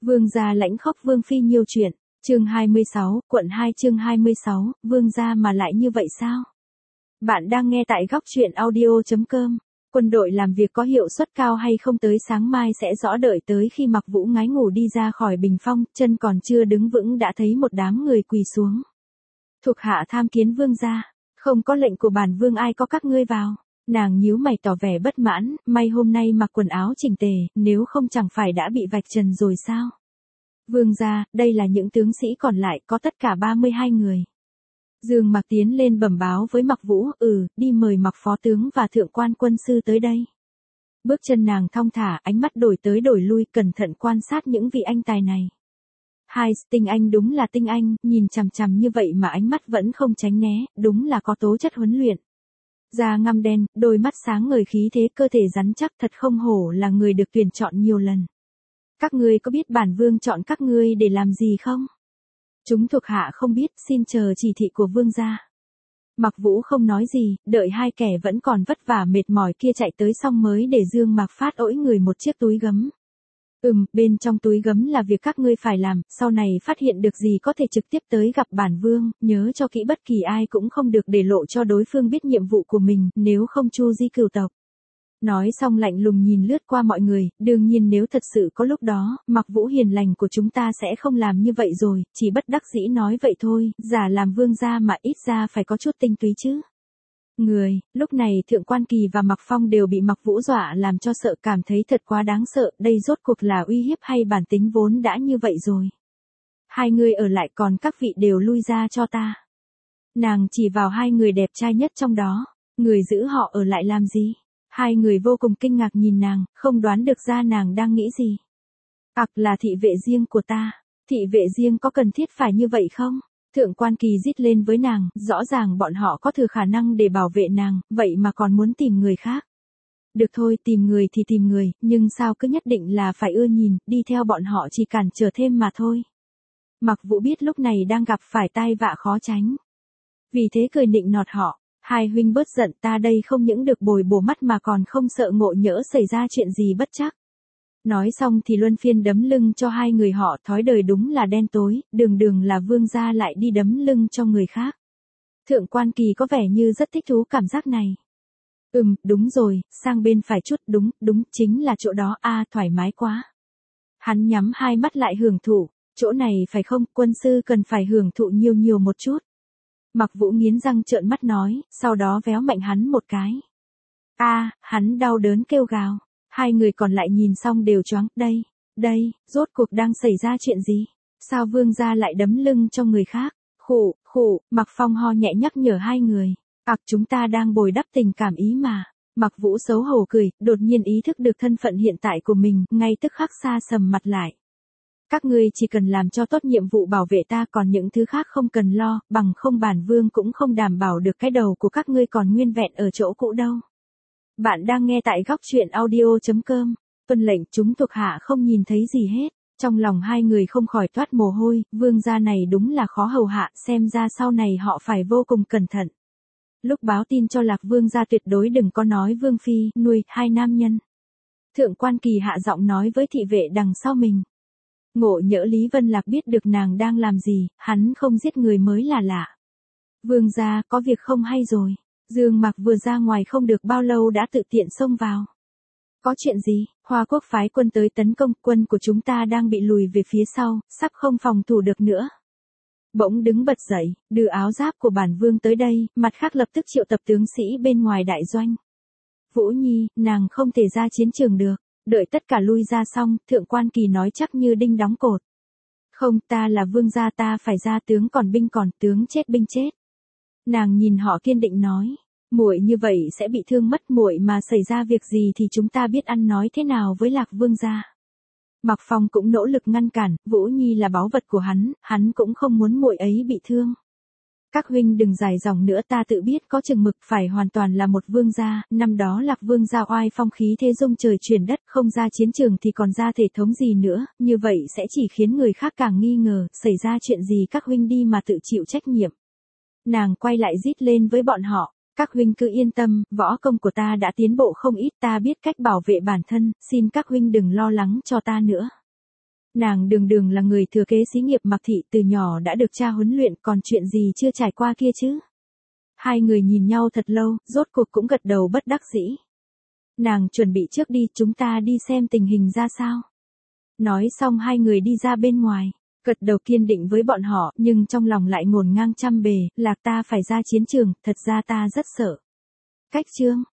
Vương gia lãnh khóc Vương phi nhiều chuyện, chương 26, quận 2 chương 26, Vương gia mà lại như vậy sao? Bạn đang nghe tại góc truyện audio.com. Quân đội làm việc có hiệu suất cao hay không tới sáng mai sẽ rõ, đợi tới khi Mặc Vũ ngái ngủ đi ra khỏi bình phong, chân còn chưa đứng vững đã thấy một đám người quỳ xuống. Thuộc hạ tham kiến vương gia, không có lệnh của bản vương ai có các ngươi vào. Nàng nhíu mày tỏ vẻ bất mãn, may hôm nay mặc quần áo chỉnh tề, nếu không chẳng phải đã bị vạch trần rồi sao? Vương gia, đây là những tướng sĩ còn lại, có tất cả 32 người. Dương Mặc tiến lên bẩm báo với Mặc Vũ, đi mời Mặc phó tướng và thượng quan quân sư tới đây. Bước chân nàng thong thả, ánh mắt đổi tới đổi lui, cẩn thận quan sát những vị anh tài này. Hai, tinh anh đúng là tinh anh, nhìn chằm chằm như vậy mà ánh mắt vẫn không tránh né, đúng là có tố chất huấn luyện. Da ngăm đen, đôi mắt sáng ngời khí thế, cơ thể rắn chắc, thật không hổ là người được tuyển chọn nhiều lần. Các ngươi có biết bản vương chọn các ngươi để làm gì không? Chúng thuộc hạ không biết, xin chờ chỉ thị của vương gia. Mặc Vũ không nói gì, đợi hai kẻ vẫn còn vất vả mệt mỏi kia chạy tới xong mới để Dương Mặc phát ỗi người một chiếc túi gấm. Bên trong túi gấm là việc các ngươi phải làm, sau này phát hiện được gì có thể trực tiếp tới gặp bản vương, nhớ cho kỹ bất kỳ ai cũng không được để lộ cho đối phương biết nhiệm vụ của mình, nếu không tru di cửu tộc. Nói xong lạnh lùng nhìn lướt qua mọi người, đương nhiên nếu thật sự có lúc đó, Mặc Vũ hiền lành của chúng ta sẽ không làm như vậy rồi, chỉ bất đắc dĩ nói vậy thôi, giả làm vương gia mà ít ra phải có chút tinh túy chứ. Lúc này Thượng Quan Kỳ và Mặc Phong đều bị Mặc Vũ dọa làm cho sợ, cảm thấy thật quá đáng sợ, đây rốt cuộc là uy hiếp hay bản tính vốn đã như vậy rồi. Hai người ở lại, còn các vị đều lui ra cho ta. Nàng chỉ vào hai người đẹp trai nhất trong đó, người giữ họ ở lại làm gì? Hai người vô cùng kinh ngạc nhìn nàng, không đoán được ra nàng đang nghĩ gì. Là thị vệ riêng của ta. Thị vệ riêng có cần thiết phải như vậy không? Thượng Quan Kỳ rít lên với nàng, rõ ràng bọn họ có thừa khả năng để bảo vệ nàng, vậy mà còn muốn tìm người khác. Được thôi, tìm người thì tìm người, nhưng sao cứ nhất định là phải ưa nhìn, đi theo bọn họ chỉ cản trở thêm mà thôi. Mặc Vũ biết lúc này đang gặp phải tai vạ khó tránh. Vì thế cười nịnh nọt họ, hai huynh bớt giận, ta đây không những được bồi bổ mắt mà còn không sợ ngộ nhỡ xảy ra chuyện gì bất trắc. Nói xong thì luân phiên đấm lưng cho hai người họ, thói đời đúng là đen tối, đường là vương gia lại đi đấm lưng cho người khác. Thượng Quan Kỳ có vẻ như rất thích thú cảm giác này. Đúng rồi, sang bên phải chút, đúng, chính là chỗ đó, thoải mái quá. Hắn nhắm hai mắt lại hưởng thụ, chỗ này phải không, quân sư cần phải hưởng thụ nhiều một chút. Mặc Vũ nghiến răng trợn mắt nói, sau đó véo mạnh hắn một cái. Hắn đau đớn kêu gào. Hai người còn lại nhìn xong đều choáng, đây, rốt cuộc đang xảy ra chuyện gì? Sao vương gia lại đấm lưng cho người khác? Khụ, Mặc Phong ho nhẹ nhắc nhở hai người. Chúng ta đang bồi đắp tình cảm ý mà. Mặc Vũ xấu hổ cười, đột nhiên ý thức được thân phận hiện tại của mình, ngay tức khắc xa sầm mặt lại. Các ngươi chỉ cần làm cho tốt nhiệm vụ bảo vệ ta, còn những thứ khác không cần lo, bằng không bản vương cũng không đảm bảo được cái đầu của các ngươi còn nguyên vẹn ở chỗ cũ đâu. Bạn đang nghe tại góc truyện audio.com. Tuân lệnh, chúng thuộc hạ không nhìn thấy gì hết. Trong lòng hai người không khỏi toát mồ hôi, vương gia này đúng là khó hầu hạ, xem ra sau này họ phải vô cùng cẩn thận. Lúc báo tin cho Lạc vương gia tuyệt đối đừng có nói vương phi nuôi hai nam nhân. Thượng Quan Kỳ hạ giọng nói với thị vệ đằng sau mình. Ngộ nhỡ Lý Vân Lạc biết được nàng đang làm gì, hắn không giết người mới là lạ. Vương gia, có việc không hay rồi. Dương Mặc vừa ra ngoài không được bao lâu đã tự tiện xông vào. Có chuyện gì? Hoa Quốc phái quân tới tấn công, quân của chúng ta đang bị lùi về phía sau, sắp không phòng thủ được nữa. Bỗng đứng bật dậy, đưa áo giáp của bản vương tới đây, mặt khác lập tức triệu tập tướng sĩ bên ngoài đại doanh. Vũ Nhi, nàng không thể ra chiến trường được. Đợi tất cả lui ra xong, Thượng Quan Kỳ nói chắc như đinh đóng cột. Không, ta là vương gia, ta phải ra, tướng còn binh còn, tướng chết binh chết. Nàng nhìn họ kiên định nói, muội như vậy sẽ bị thương mất, muội mà xảy ra việc gì thì chúng ta biết ăn nói thế nào với Lạc vương gia. Mặc Phong cũng nỗ lực ngăn cản, Vũ Nhi là báu vật của hắn cũng không muốn muội ấy bị thương. Các huynh đừng dài dòng nữa, ta tự biết có chừng mực, phải hoàn toàn là một vương gia, năm đó Lạc vương gia oai phong khí thế dung trời chuyển đất, không ra chiến trường thì còn ra thể thống gì nữa, như vậy sẽ chỉ khiến người khác càng nghi ngờ, xảy ra chuyện gì các huynh đi mà tự chịu trách nhiệm. Nàng quay lại rít lên với bọn họ, các huynh cứ yên tâm, võ công của ta đã tiến bộ không ít, ta biết cách bảo vệ bản thân, xin các huynh đừng lo lắng cho ta nữa. Nàng đường đường là người thừa kế xí nghiệp Mạc Thị, từ nhỏ đã được cha huấn luyện, còn chuyện gì chưa trải qua kia chứ. Hai người nhìn nhau thật lâu, rốt cuộc cũng gật đầu bất đắc dĩ. Nàng chuẩn bị trước đi, chúng ta đi xem tình hình ra sao. Nói xong hai người đi ra bên ngoài, gật đầu kiên định với bọn họ, nhưng trong lòng lại ngổn ngang trăm bề, Lạc ta phải ra chiến trường, thật ra ta rất sợ. Cách chương